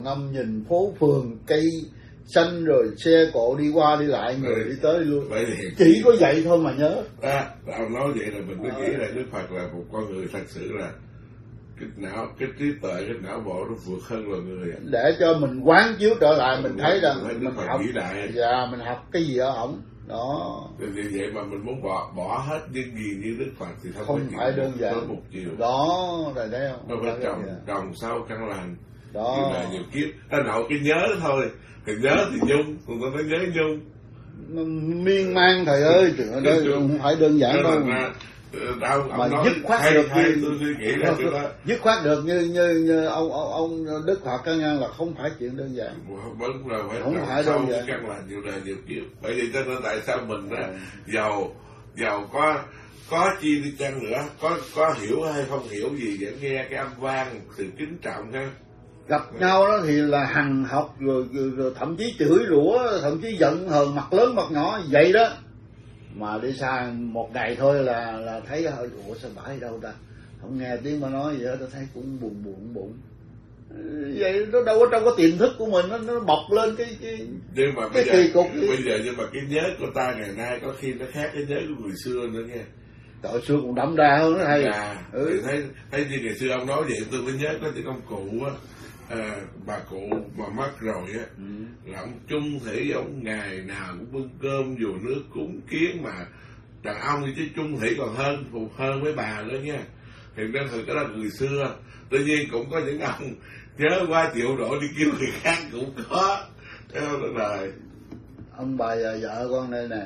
Ngâm nhìn phố phường cây xanh rồi xe cộ đi qua đi lại, người đi tới đi lui. Chỉ có vậy thôi mà nhớ. Ông nói vậy là mình mới nghĩ là Đức Phật là một con người thật sự là cái trí tuệ, cái não bộ nó vượt hơn loài người. Để cho mình quán chiếu trở lại, mình thấy rằng mình học và mình học cái gì ở ổng đó. Vì vậy mà mình muốn bỏ hết những gì như Đức Phật thì không phải đơn giản một chiều đó, rồi đấy không? Nó phải trồng sau căn lành đó, như là nhiều kiếp. Ta nội cái nhớ thôi, thì nhớ thì nhung, còn ta phải nhớ nhung. Nó miên man thầy ơi, chuyện đó không phải đơn giản đâu. Mà dứt khoát được dứt khoát được như ông Đức Phật căn ngăn là không phải chuyện đơn giản. Vẫn là không phải đơn giản. Căn lành nhiều đời nhiều kiếp. Bởi vì cho nên tại sao mình giàu có chi đi chăng nữa, có hiểu hay không hiểu gì vẫn nghe cái âm vang, sự kính trọng ha. Gặp nhau đó thì là hằng học rồi thậm chí chửi rủa, thậm chí giận hờn, mặt lớn mặt nhỏ vậy đó. Mà đi xa một ngày thôi là thấy ủa sao bả đi đâu ta, không nghe tiếng mà nói vậy đó, thấy cũng buồn. Vậy nó đâu có trong cái tiềm thức của mình, nó bọc lên cái nhưng mà cái kỳ cục. Bây giờ nhưng mà cái nhớ của ta ngày nay có khi nó khác cái nhớ của người xưa nữa nghe. Trời, xưa còn đậm đà hơn đó thầy. Thấy như ngày xưa ông nói vậy tôi mới nhớ có những ông cụ á, bà cụ mà mất rồi á, là ông chung thủy, ông ngày nào cũng bưng cơm dù nước cúng kiến, mà đàn ông thì chứ chung thủy còn hơn mấy bà nữa nha. Thì nên thường cái đó người xưa. Tuy nhiên cũng có những ông nhớ qua chịu nổi đi kêu người khác cũng có. Theo đời ông bà và vợ con đây nè,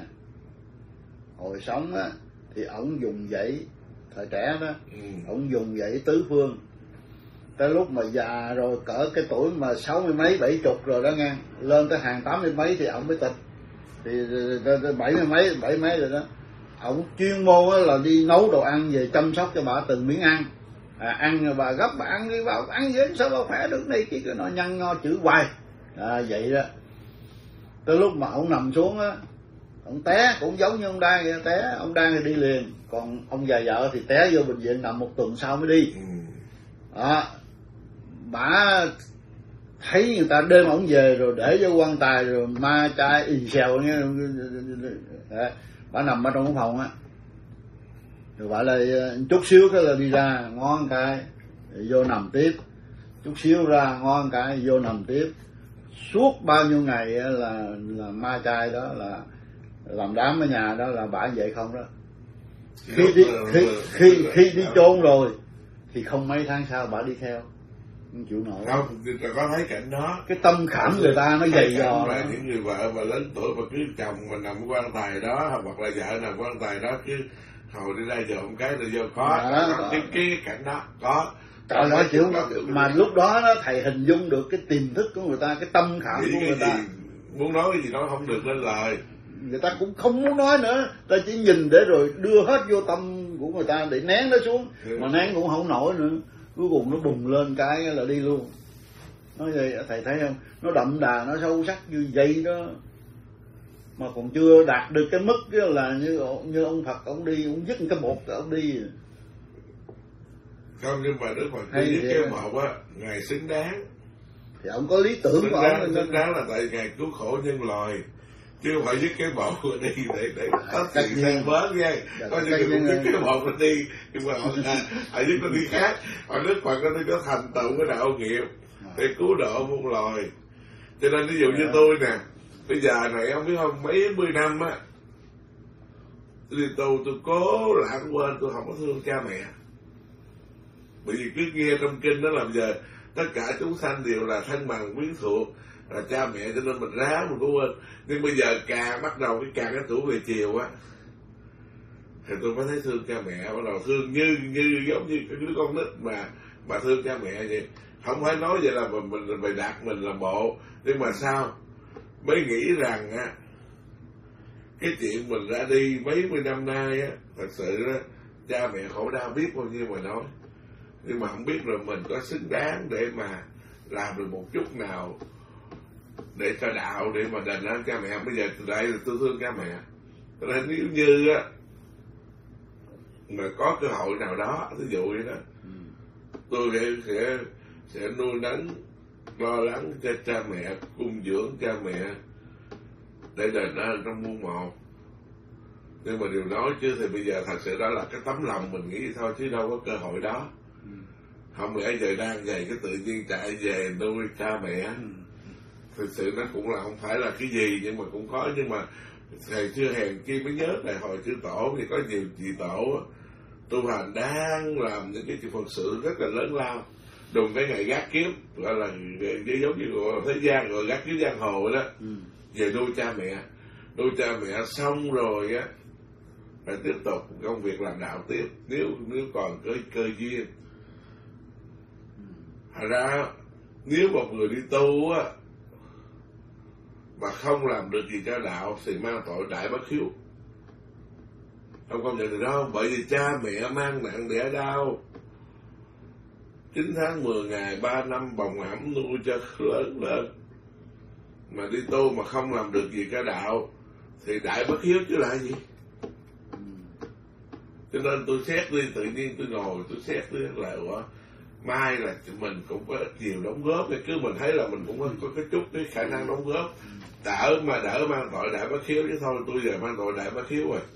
hồi sống á thì ổng dùng dãy thời trẻ đó, ổng dùng dãy tứ phương. Tới lúc mà già rồi cỡ cái tuổi mà 60 mấy 70 rồi đó nghe, lên tới hàng 80 mấy thì ổng mới tịch. Thì 70 mấy rồi đó. Ổng chuyên môn là đi nấu đồ ăn về chăm sóc cho bà từng miếng ăn. Ăn rồi bà gấp bà ăn đi vào ăn vậy sao bà khỏe được này kia, nó nhăn nho chữ hoài. Vậy đó. Tới lúc mà ổng nằm xuống á, ông té cũng giống như ông Đan vậy, té ông Đan thì đi liền, còn ông già vợ thì té vô bệnh viện nằm một tuần sau mới đi. Bả thấy người ta đem ổng về rồi để vô quan tài rồi ma chai ì xèo nha. Bả nằm ở trong cái phòng á, rồi bả lại chút xíu cái là đi ra ngon cái vô nằm tiếp, chút xíu ra ngon cái vô nằm tiếp. Suốt bao nhiêu ngày là ma chai đó là làm đám ở nhà đó là bả vậy không đó. Khi đi chôn rồi thì không mấy tháng sau bả đi theo, không chịu nổi. Không, có thấy cảnh đó. Cái tâm khảm người ta nó dày dò. Là những người vợ mà lớn tuổi mà cứ chồng mà nằm quan tài đó, hoặc là vợ nằm quan tài đó, cứ hồi đi ra dọn cái rồi vô có cái cảnh đó có. Trời ơi chịu mà lúc đó nó thầy hình dung được cái tiềm thức của người ta, cái tâm khảm của người ta. Muốn nói cái gì nói không được lên lời. Người ta cũng không muốn nói nữa, ta chỉ nhìn để rồi đưa hết vô tâm của người ta để nén nó xuống, mà nén cũng không nổi nữa. Cuối cùng nó bùng lên cái là đi luôn. Nói vậy thầy thấy không, nó đậm đà, nó sâu sắc như vậy đó, mà còn chưa đạt được cái mức là như ông Phật ông đi, ông dứt cái bột ông đi. Không, nhưng mà Đức Phật đi với cái một á, Ngài xứng đáng. Thì ông có lý tưởng của ông. Xứng đáng là tại Ngài cứu khổ nhân loài, chứ không phải dứt cái bộ đi để có sự sang bớt nha. Có những người cũng dứt cái bộ đi, nhưng mà họ dứt nó đi khác. Họ Đức Phật nó có thành tựu cái đạo nghiệp để cứu độ muôn loài. Cho nên ví dụ như tôi nè, bây giờ này ông biết không, mấy mươi năm á, tôi cố lãng quên, tôi không có thương cha mẹ. Bởi vì cứ nghe trong kinh đó làm giờ tất cả chúng sanh đều là thân bằng quyến thuộc, là cha mẹ, cho nên mình ráo mình cũng quên. Nhưng bây giờ càng bắt đầu càng cái tuổi về chiều á, thì tôi mới thấy thương cha mẹ, bắt đầu thương như giống như cái đứa con nít mà thương cha mẹ vậy. Không phải nói vậy là mình bày đặt mình làm bộ, nhưng mà sao mới nghĩ rằng á, cái chuyện mình ra đi mấy mươi năm nay á, thật sự đó, cha mẹ khổ đau biết bao nhiêu mà nói. Nhưng mà không biết rồi mình có xứng đáng để mà làm được một chút nào để cho đạo, để mà đền ơn cha mẹ. Bây giờ từ đây là tôi thương cha mẹ, cho nên nếu như á mà có cơ hội nào đó, ví dụ vậy đó, tôi sẽ nuôi nấng lo lắng cho cha mẹ, cung dưỡng cha mẹ để đền ơn trong muôn một. Nhưng mà điều nói chứ thì bây giờ thật sự đó là cái tấm lòng mình nghĩ thôi, chứ đâu có cơ hội đó. Không lẽ giờ đang vậy cái tự nhiên chạy về nuôi cha mẹ. Thực sự nó cũng là không phải là cái gì, nhưng mà cũng có. Nhưng mà thầy xưa hèn chi mới nhớ đại hội chư tổ thì có nhiều vị tổ tu hành đang làm những cái phật sự rất là lớn lao, đùng cái ngày gác kiếp, gọi là giống như gọi thế gian gọi gác kiếp giang hồ đó, về nuôi cha mẹ. Nuôi cha mẹ xong rồi á phải tiếp tục công việc làm đạo tiếp, nếu còn cơ duyên. Thật ra nếu một người đi tu á mà không làm được gì cho đạo thì mang tội đại bất hiếu. Ông công nhận được đó không? Bởi vì cha mẹ mang nặng đẻ đau 9 tháng 10 ngày 3 năm bồng ẵm nuôi cho lớn lên, mà đi tu mà không làm được gì cho đạo thì đại bất hiếu chứ là gì. Cho nên tôi xét đi, tự nhiên tôi ngồi tôi xét đi là mai là mình cũng có nhiều đóng góp, cứ mình thấy là mình cũng có cái chút cái khả năng đóng góp, đỡ mang tội đại bất hiếu chứ thôi. Tôi giờ mang tội đại bất hiếu rồi.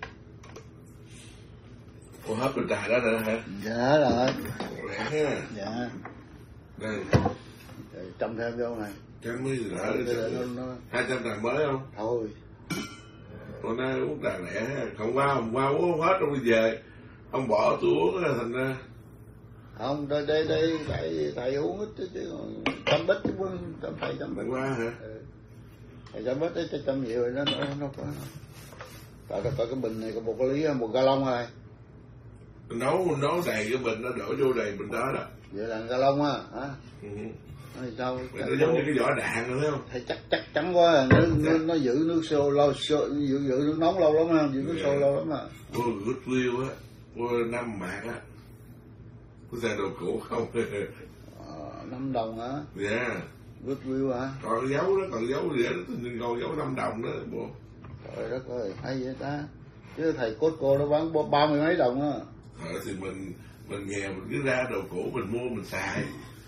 Ủa hết bình trà đó rồi hả? Dạ rồi. Lẹ ha. Dạ. Đây. Trồng thêm vô này. Trăng mới đỡ đi. 200 trà mới không? Thôi. Hôm nay uống trà lẹ ha. Hôm qua uống không hết, rồi về ông bỏ tôi uống là thành ra. Không, đây thầy uống ít chứ trăm bít chứ thầy trăm bít. Qua hả? Thầy trăm bít ấy trăm nhiều rồi nó có. Coi cái bình này có một cái lý, một gallon rồi. Nấu đầy cái bình, nó đổ vô đầy bình đó đó. Vậy là gallon á hả? Sao nó giống như cái vỏ đạn rồi thấy không? Thầy chắc chắn quá, nó giữ nước sôi lâu, giữ nước nóng lâu lắm ha, giữ nước sôi lâu lắm à. Cô good view á, cô 5 bạc á. Có xe đồ cũ không? 5 đồng hả? Dạ. Good view hả? Còn dấu đó, còn dấu gì đó, còn dấu 5 đồng đó bộ. Trời đất ơi, hay vậy ta. Chứ thầy Costco nó bán 30 mấy đồng á. Thì mình nghèo mình cứ ra đồ cũ mình mua mình xài.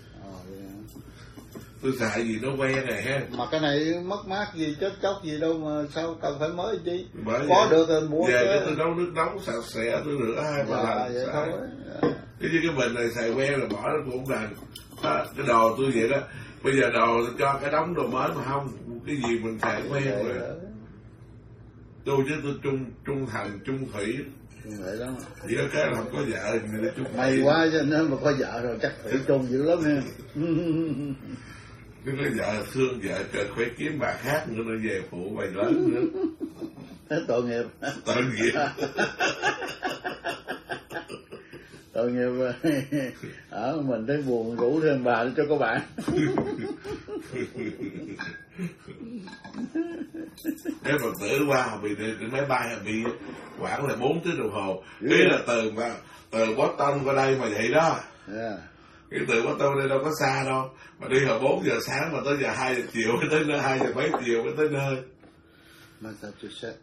Tôi xài gì nó quen này ha. Mà cái này mất mát gì chết chóc gì đâu mà sao cần phải mới chi. Bởi có được rồi mua về cái tôi nấu nước nóng sạch sẽ tôi rửa 2-3 lần vậy thôi. Cái như cái bình này xài quen là bỏ nó cũng không đành. Cái đồ tôi vậy đó. Bây giờ đồ cho cái đống đồ mới mà không, cái gì mình xài quen rồi. Tôi chứ tôi trung thành trung thủy. Vậy đó. Chỉ có cái là không có vợ thì người ta chung. May quá cho nên mà có vợ rồi chắc thủy chung dữ lắm ha. Nếu có vợ thương vợ cần phải kiếm bà khác nữa nó về phụ bài lớn nữa. Thế tội nghiệp. Tội nghiệp. Tội nghiệp. Ở mình thấy buồn rủ thêm bà cho có bạn. Cái Phật tử qua bị máy bay bị khoảng là 4 tiếng đồng hồ. Ý là từ Boston qua đây mà vậy đó. Cái từ Boston đây đâu có xa đâu. Mà đi hồi 4 giờ sáng mà tới giờ 2 giờ chiều mới tới nơi, 2 giờ mấy chiều mới tới nơi. Massachusetts.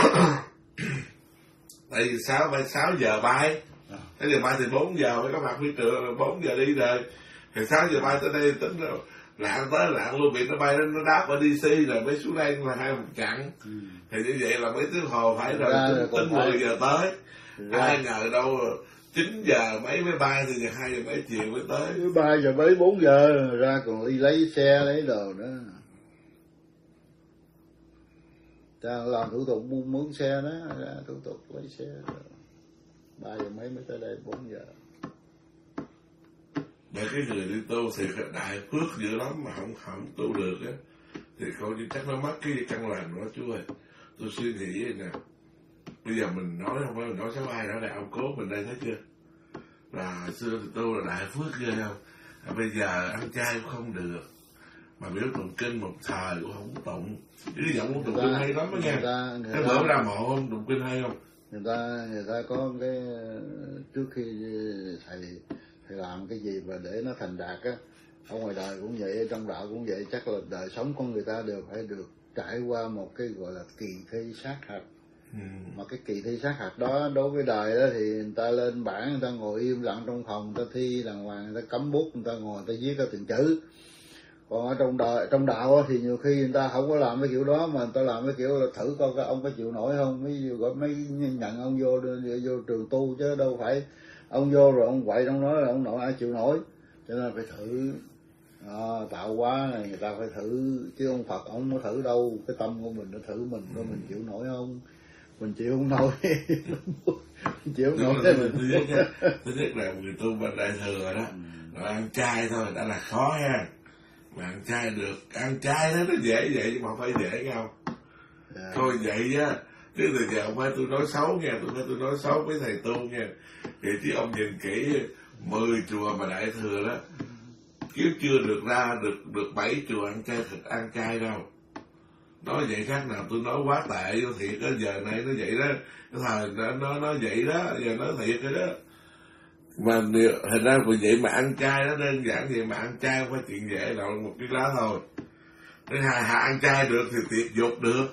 Tại vì 6 giờ bay. Cái giờ bay thì 4 giờ mới có mặt phi trường, 4 giờ đi rồi. Thì 6 giờ bay tới đây tính rồi. Lạng tới lạng luôn, bị nó bay nó đáp ở DC rồi mới xuống đây là 2 một chặng. Thì như vậy là mấy tiếng hồ phải rồi tính 10 giờ tới. Ai ngờ đâu 9 giờ mấy mới bay thì 2 giờ mấy chiều mới tới. 3 giờ mấy 4 giờ ra còn đi lấy xe lấy đồ nữa. Ta làm thủ tục mướn xe đó, ra thủ tục lấy xe. 3 giờ mấy mới tới đây 4 giờ. Bởi cái người đi tu thì đại phước dữ lắm mà không tu được á thì coi như chắc nó mất cái căn lành đó chú ơi. Tôi suy nghĩ vậy nè, bây giờ mình nói không phải mình nói xấu ai đó là ông cố mình đây thấy chưa, là xưa thì tu là đại phước ghê không, bây giờ ăn chay cũng không được mà biểu tụng kinh một thời cũng không tụng. Cái giọng của tụng kinh hay lắm đó nha. Cái bữa ra mộ không tụng kinh hay không? Người ta có cái trước khi thầy làm cái gì mà để nó thành đạt á, ở ngoài đời cũng vậy, trong đạo cũng vậy, chắc là đời sống con người ta đều phải được trải qua một cái gọi là kỳ thi sát hạch. Mà cái kỳ thi sát hạch đó đối với đời đó thì người ta lên bảng, người ta ngồi im lặng trong phòng, người ta thi đàng hoàng, người ta cắm bút, người ta ngồi người ta viết ra từng chữ. Còn ở trong đạo thì nhiều khi người ta không có làm cái kiểu đó, mà người ta làm cái kiểu là thử coi cái ông có chịu nổi không, mới nhận ông vô trường tu, chứ đâu phải ông vô rồi ông quậy trong đó là ông nội ai chịu nổi. Cho nên phải thử tạo hóa này người ta phải thử, chứ ông Phật ông có thử đâu, cái tâm của mình nó thử mình coi mình chịu nổi không. Mình chịu không nổi chịu không nổi thứ nhất là người tu bên Đại Thừa đó, rồi ăn chay thôi đã là khó ha, mà ăn chay được, ăn chay đó nó dễ vậy nhưng mà không phải dễ không. Thôi vậy á, chứ từ giờ không phải tôi nói xấu nha, tôi nói xấu với thầy tu nha, thì chứ ông nhìn kỹ 10 chùa mà Đại Thừa đó, chứ chưa được ra được 7 chùa ăn chay đâu. Nói vậy khác nào tôi nói quá tệ vô thiệt đó, giờ này nó vậy đó, cái thời nó vậy đó, giờ nói thiệt rồi đó. Mà hình ra vì vậy mà ăn chay nó đơn giản vậy, mà ăn chay không phải chuyện dễ đâu, một cái lá thôi. Thứ hai, ăn chay được thì tiệt dục được,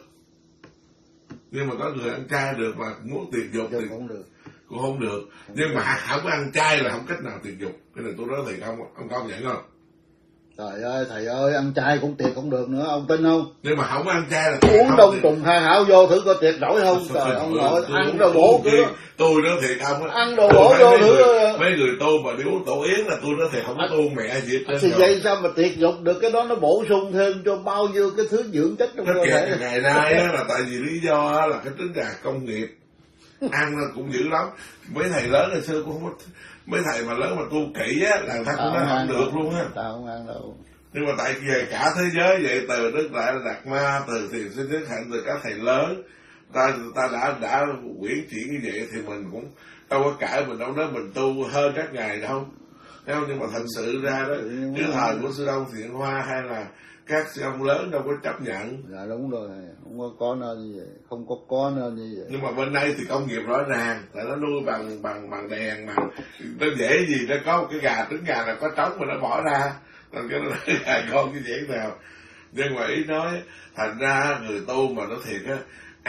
nhưng mà có người ăn chay được mà muốn tiệt dục thì cũng không được. Nhưng mà không ăn chay là không cách nào tiệt dục, cái này tôi nói thiệt, ông công nhận không? Trời ơi thầy ơi, ăn chay cũng tiệt không được nữa, ông tin không? Nhưng mà không ăn chay là uống đông trùng hai hảo vô thử coi tiệt nổi không. Trời ông nội, ăn đồ bổ kia. Tôi nói thiệt ông á, ăn đồ bổ vô thử. Mấy người tu mà đi uống tổ yến là tôi nói thiệt không có tu mẹ gì hết. Thì vậy sao mà tiệt dục được, cái đó nó bổ sung thêm cho bao nhiêu cái thứ dưỡng chất trong cơ thể. Ngày nay á là tại vì lý do là cái trứng gà công nghiệp ăn nó cũng dữ lắm. Mấy thầy lớn hồi xưa cũng không có, mấy thầy mà lớn mà tu kỹ á là ta cũng ăn được luôn á. Ta không ăn đâu. Nhưng mà tại vì cả thế giới vậy, từ Đức Đại Đạt Ma, từ Thiền Sư Nhất Hạnh, từ các thầy lớn ta đã quyển chuyển như vậy thì mình cũng đâu có cãi, mình đâu nói mình tu hơn các ngài đâu. Thấy không? Nhưng mà thật sự ra đó, cái thời của Sư Đông Thiện Hoa hay là các sư ông lớn đâu có chấp nhận. Dạ đúng rồi, không có nên như vậy, không có nên như vậy. Nhưng mà bên đây thì công nghiệp rõ ràng, tại nó nuôi bằng đèn mà nó dễ gì nó có một cái trứng gà nào có trống mà nó bỏ ra, nên cái nó là con cái dễ nào. Nhưng mà ý nói thành ra người tu mà nó thiệt á,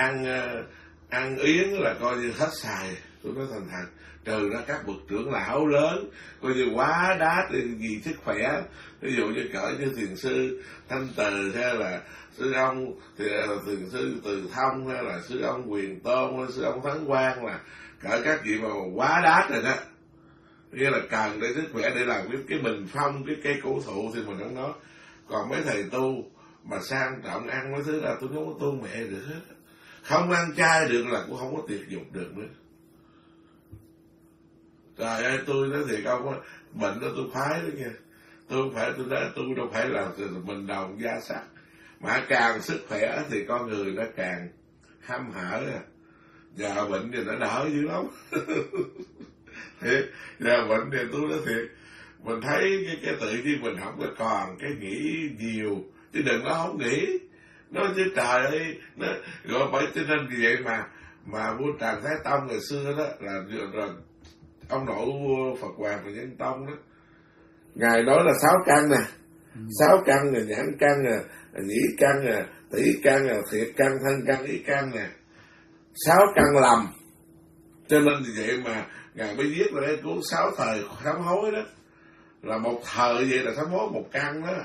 ăn yến là coi như hết xài, tôi nói thành thật. Trừ ra các bậc trưởng lão lớn coi như quá đát vì sức khỏe, ví dụ như cỡ như Thiền Sư Thanh Từ hay là sư ông thì Thiền Sư Từ Thông hay là sư ông Quyền Tôn hay sư ông Thắng Quang, là cỡ các vị mà quá đát rồi đó, nghĩa là cần để sức khỏe để làm cái bình phong, cái cây cổ thụ thì mình không nói. Còn mấy thầy tu mà sang trọng ăn mấy thứ là tôi không có tu mẹ được hết, không ăn chay được là cũng không có tiệt dục được nữa. Trời ơi, tôi nói thiệt ông á, bệnh đó tôi phái đó nha. Tôi không phải, tôi đâu phải là mình đồng da sắc. Mà càng sức khỏe thì con người nó càng hăm hở à. Giờ bệnh thì nó đỡ dữ lắm. Thiệt, giờ bệnh thì tôi nói thiệt, mình thấy cái tự nhiên mình không có còn cái nghĩ nhiều, chứ đừng có không nghĩ. Nói chứ trời ơi, nó gọi bởi cho nên vì vậy mà vua Trần Thái Tông ngày xưa đó là rồi ông nội vua Phật Hoàng và Nhân Tông đó, ngài nói là 6 căn nè, 6 căn nè, nhãn căn nè, nhĩ căn nè, tỷ căn nè, thiệt căn, thân căn, ý căn nè, 6 căn lầm. Cho nên vì vậy mà ngài mới viết là cái cuốn 6 thời sám hối đó, là một thời vậy là sám hối một căn đó.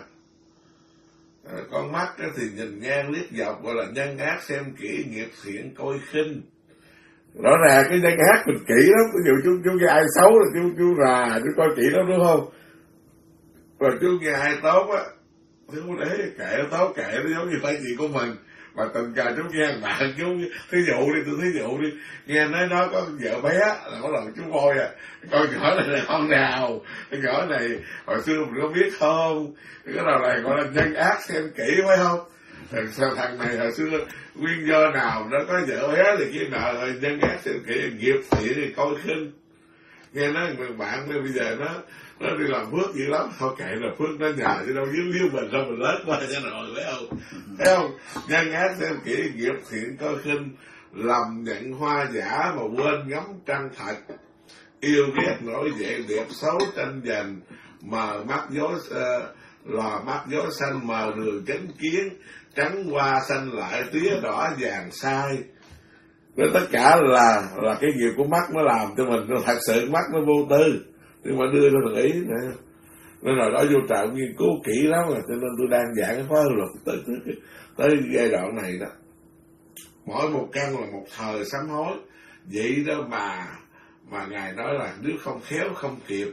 Con mắt thì nhìn ngang liếc dọc, gọi là nhân ác xem kỹ, nghiệp thiện coi khinh. Rõ ràng cái nhân ác mình kỹ lắm, ví dụ chú nghe ai xấu là chú rà, chú coi kỹ lắm đúng không? Còn chú nghe ai tốt á, chú để kệ nó tốt, kệ nó giống như phải chuyện của mình. Mà tình cờ chú nghe bạn chú, thí dụ đi, nghe nói có vợ bé là có lần chú voi à, con nhỏ này là con nào, cái nhỏ này hồi xưa mình có biết không, cái nào này gọi là nhân ác xem kỹ phải không? Thằng này hồi xưa nguyên do nào nó có vợ bé thì kia nào là nhân ác xem kỹ, nghiệp thiện thì coi khinh. Nghe nói bạn bây giờ nó đi làm phước dữ lắm, thôi kệ là phước nó nhờ chứ đâu díu mình sao mình lớn qua cho rồi, phải không? Thấy không? Nhân ác xem kỹ, nghiệp thiện coi khinh, lầm nhận hoa giả mà quên ngắm trăng thật, yêu ghét nổi dậy đẹp xấu tranh giành, mờ mắt dối lò mắt dối xanh, mờ đường chánh kiến, trắng hoa xanh lại tía đỏ vàng sai. Nên tất cả là cái nghiệp của mắt nó làm cho mình, nó thật sự mắt nó vô tư, nhưng mà đưa ra ý này. Nên là đó vô trại nghiên cứu kỹ lắm rồi, cho nên tôi đang giảng cái khóa luật tới giai đoạn này đó. Mỗi một căn là một thời sám hối. Vậy đó mà Ngài nói là nếu không khéo không kịp.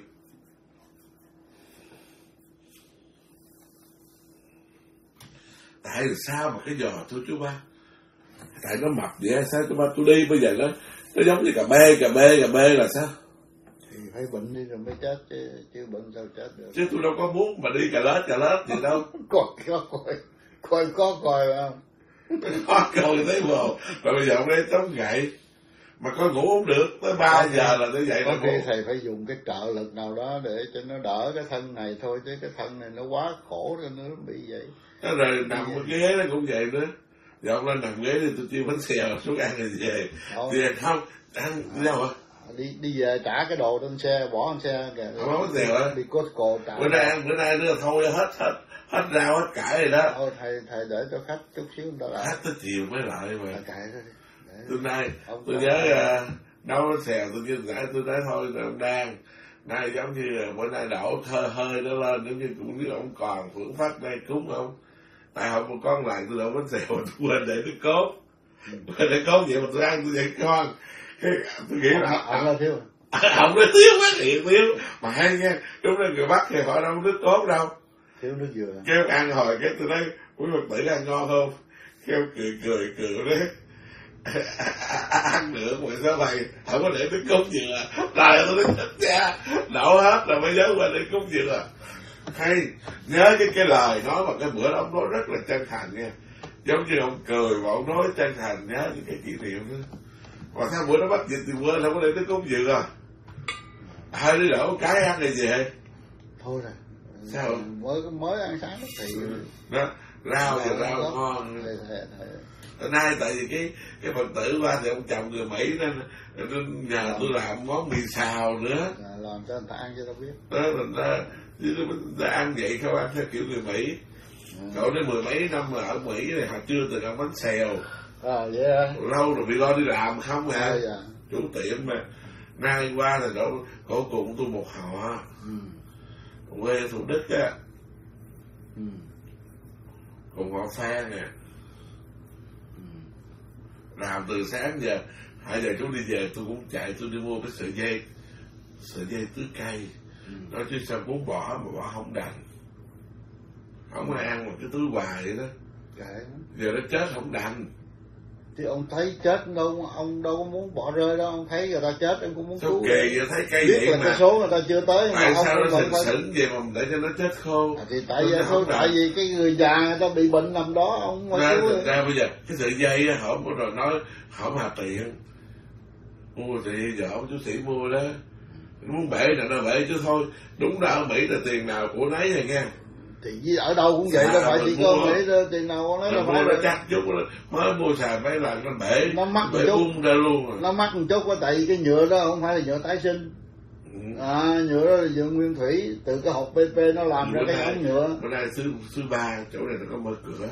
Tại sao mà cái giò thưa chú ba? Tại nó mập vậy sao chú ba? Tôi đi bây giờ nó giống như cà bê là sao? Thì phải bệnh đi rồi mới chết chứ bệnh sao chết được. Chứ tôi đâu có muốn mà đi cà lết gì đâu. Coi không? Có coi thấy bộ. Rồi bây giờ ông đây chống gậy. Mà có ngủ không được, tới 3 giờ là tới dậy có nó khi ngủ. thầy phải dùng cái trợ lực nào đó để cho nó đỡ cái thân này thôi, chứ cái thân này nó quá khổ cho nó bị vậy. Nó rồi nằm cái ghế nó cũng vậy nữa. Giờ ông lên nằm ghế thì tôi chiêu bánh xèo xuống ăn rồi về. Thì không, ăn đi đâu hả? Đi về trả cái đồ trên xe, bỏ trên xe kìa. Không bánh xèo hả? Đi Costco trả. Bữa nay nữa thôi hết rau hết cải rồi đó. Thôi thầy để cho khách chút xíu người ta lại. Khách tới chiều mới lại mà. Kệ thôi đi. Tôi nhớ nấu bánh xèo tôi như nãy tôi nói thôi ông đang nay giống như bữa nay đổ hơi nó lên, giống như cũng biết ông còn phưởng phát đây cúng không. Tại hôm một con lại tôi đổ bánh xèo tôi quên để nước cốt. Để cốt vậy mà tôi ăn tôi vậy con. Tôi nghĩ là ông là thiếu. Ông nói thiếu quá thiệt thiếu. Mà hay nha, đúng là người Bắc thì họ đâu có nước cốt đâu. Thiếu nước dừa. Kêu ăn hồi cái tôi nói quý Phật tử ăn ngon không? Kêu cười đấy. Ăn được mà sao mày không có để nước cốt dừa. Trời tôi nói chết cha, đậu hết rồi mới nhớ qua để cốt dừa. Hay nhớ cái lời nói mà cái bữa đó ông nói rất là chân thành nha, giống như ông cười mà ông nói chân thành, nhớ những cái kỷ niệm đó. Mà sao bữa đó bắt dịch thì quên không có để nước cốt dừa. Hai đứa đổ cái ăn này về thôi rồi sao mới ăn sáng thì đó rau thì rau ngon. Hôm nay tại vì cái Phật tử qua thì ông chồng người Mỹ nên nhờ tôi làm món mì xào nữa. Làm cho người ta ăn cho tao biết. Đó người ta ăn vậy không ăn theo kiểu người Mỹ. Cậu đến 10 mấy năm mà ở Mỹ này họ chưa từng ăn bánh xèo. Vậy hả? Lâu rồi bị lo đi làm không hả? Chủ tiệm mà. Nay qua thì cổ cùng tôi một họ. Quê Thủ Đức á. Cùng họ Phan nè. Làm từ sáng giờ 2 giờ chú đi về tôi cũng chạy tôi đi mua cái sợi dây tưới cây. Nói chứ sao muốn bỏ mà bỏ không đành. Không ai ăn một cái túi hoài vậy đó. Giờ nó chết không đành. Thì ông thấy chết đâu, ông đâu có muốn bỏ rơi đâu, ông thấy người ta chết ông cũng muốn sao cứu. Kỳ vậy thấy cây biết vậy là mà. cái số người ta chưa tới. Tại sao nó sững vậy mà để cho nó chết khô? Thì tại vì cái người già người ta bị bệnh nằm đó ông mà cứu. Ra bây giờ cái sợi dây á hổng rồi nói hổng hà tiền. Mua thì giờ ông chú sĩ mua đó. Muốn bể là nó bể chứ thôi. Đúng ra ở Mỹ là tiền nào của nấy rồi nghe. Thì ở đâu cũng vậy, đâu phải chỉ có Mỹ tiền nào của nấy là phải. Nó chắc chút mới mua xài mấy lần nó bể. Nó mắc một bể chút. bung ra luôn rồi. Nó mắc một chút á, tại vì cái nhựa đó không phải là nhựa tái sinh. Nhựa đó là nhựa nguyên thủy, từ cái hộp PP nó làm ra cái ống nhựa. Bữa nay thứ ba chỗ này nó có mở cửa.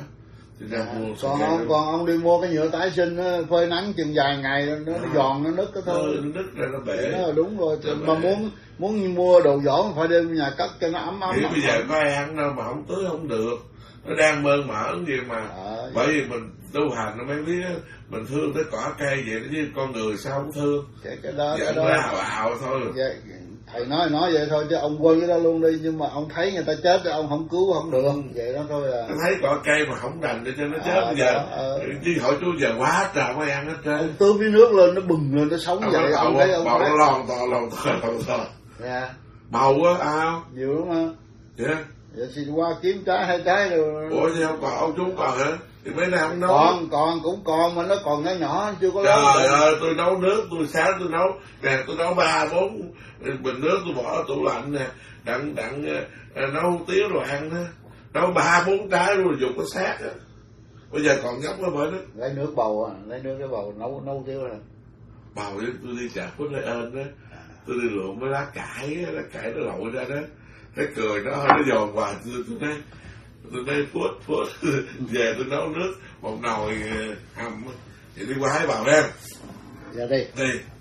Còn ông đi mua cái nhựa tái sinh nó phơi nắng chừng vài ngày nó giòn nó nứt cái thôi. Nó nứt ra nó bể. Nó đúng rồi. Mà muốn mua đồ vỏ phải đem nhà cất cho nó ấm. Thì bây giờ có ai ăn đâu mà không tưới không được. Nó đang mơn mởn gì mà. Bởi vì mình tu hành nó mới biết mình thương tới cỏ cây vậy chứ con người sao không thương. Cái đó ào thôi. Thầy nói vậy thôi chứ ông quên cái đó luôn đi, nhưng mà ông thấy người ta chết thì ông không cứu không được, vậy đó thôi à. Thấy cỏ cây mà không đành để cho nó chết bây giờ. Chứ hỏi chú giờ quá trời mới ăn hết trơn. Ông tưới cái nước lên nó bừng lên nó sống vậy. Ông thấy ông bầu nó lon to. Dạ. Bầu á ao. Nhiều lắm ha. Dạ. Vậy xin qua kiếm trái 2 trái rồi. Ủa chứ không còn ông chú còn hả? Thì mấy nay không nấu. Còn cũng còn mà nó còn nhỏ chưa có. Trời ơi tôi nấu nước, tôi sáng tôi nấu nè, tôi nấu 3-4 bình nước tôi bỏ tủ lạnh nè, đặng nấu tiếng rồi ăn đó, nấu 3-4 trái luôn dùng cái xác á. Bây giờ còn nhóc nó bởi đó. Lấy nước bầu lấy nước cái bầu nấu thiếu rồi. Bầu với tôi đi chợ Phước Lê Ơn đó, tôi đi lượm với lá cải nó lội ra đó, cái cười nó giòn hoài tôi nói phút về tôi nấu nước một nồi hầm thì đi qua hái bào em. Dạ đi.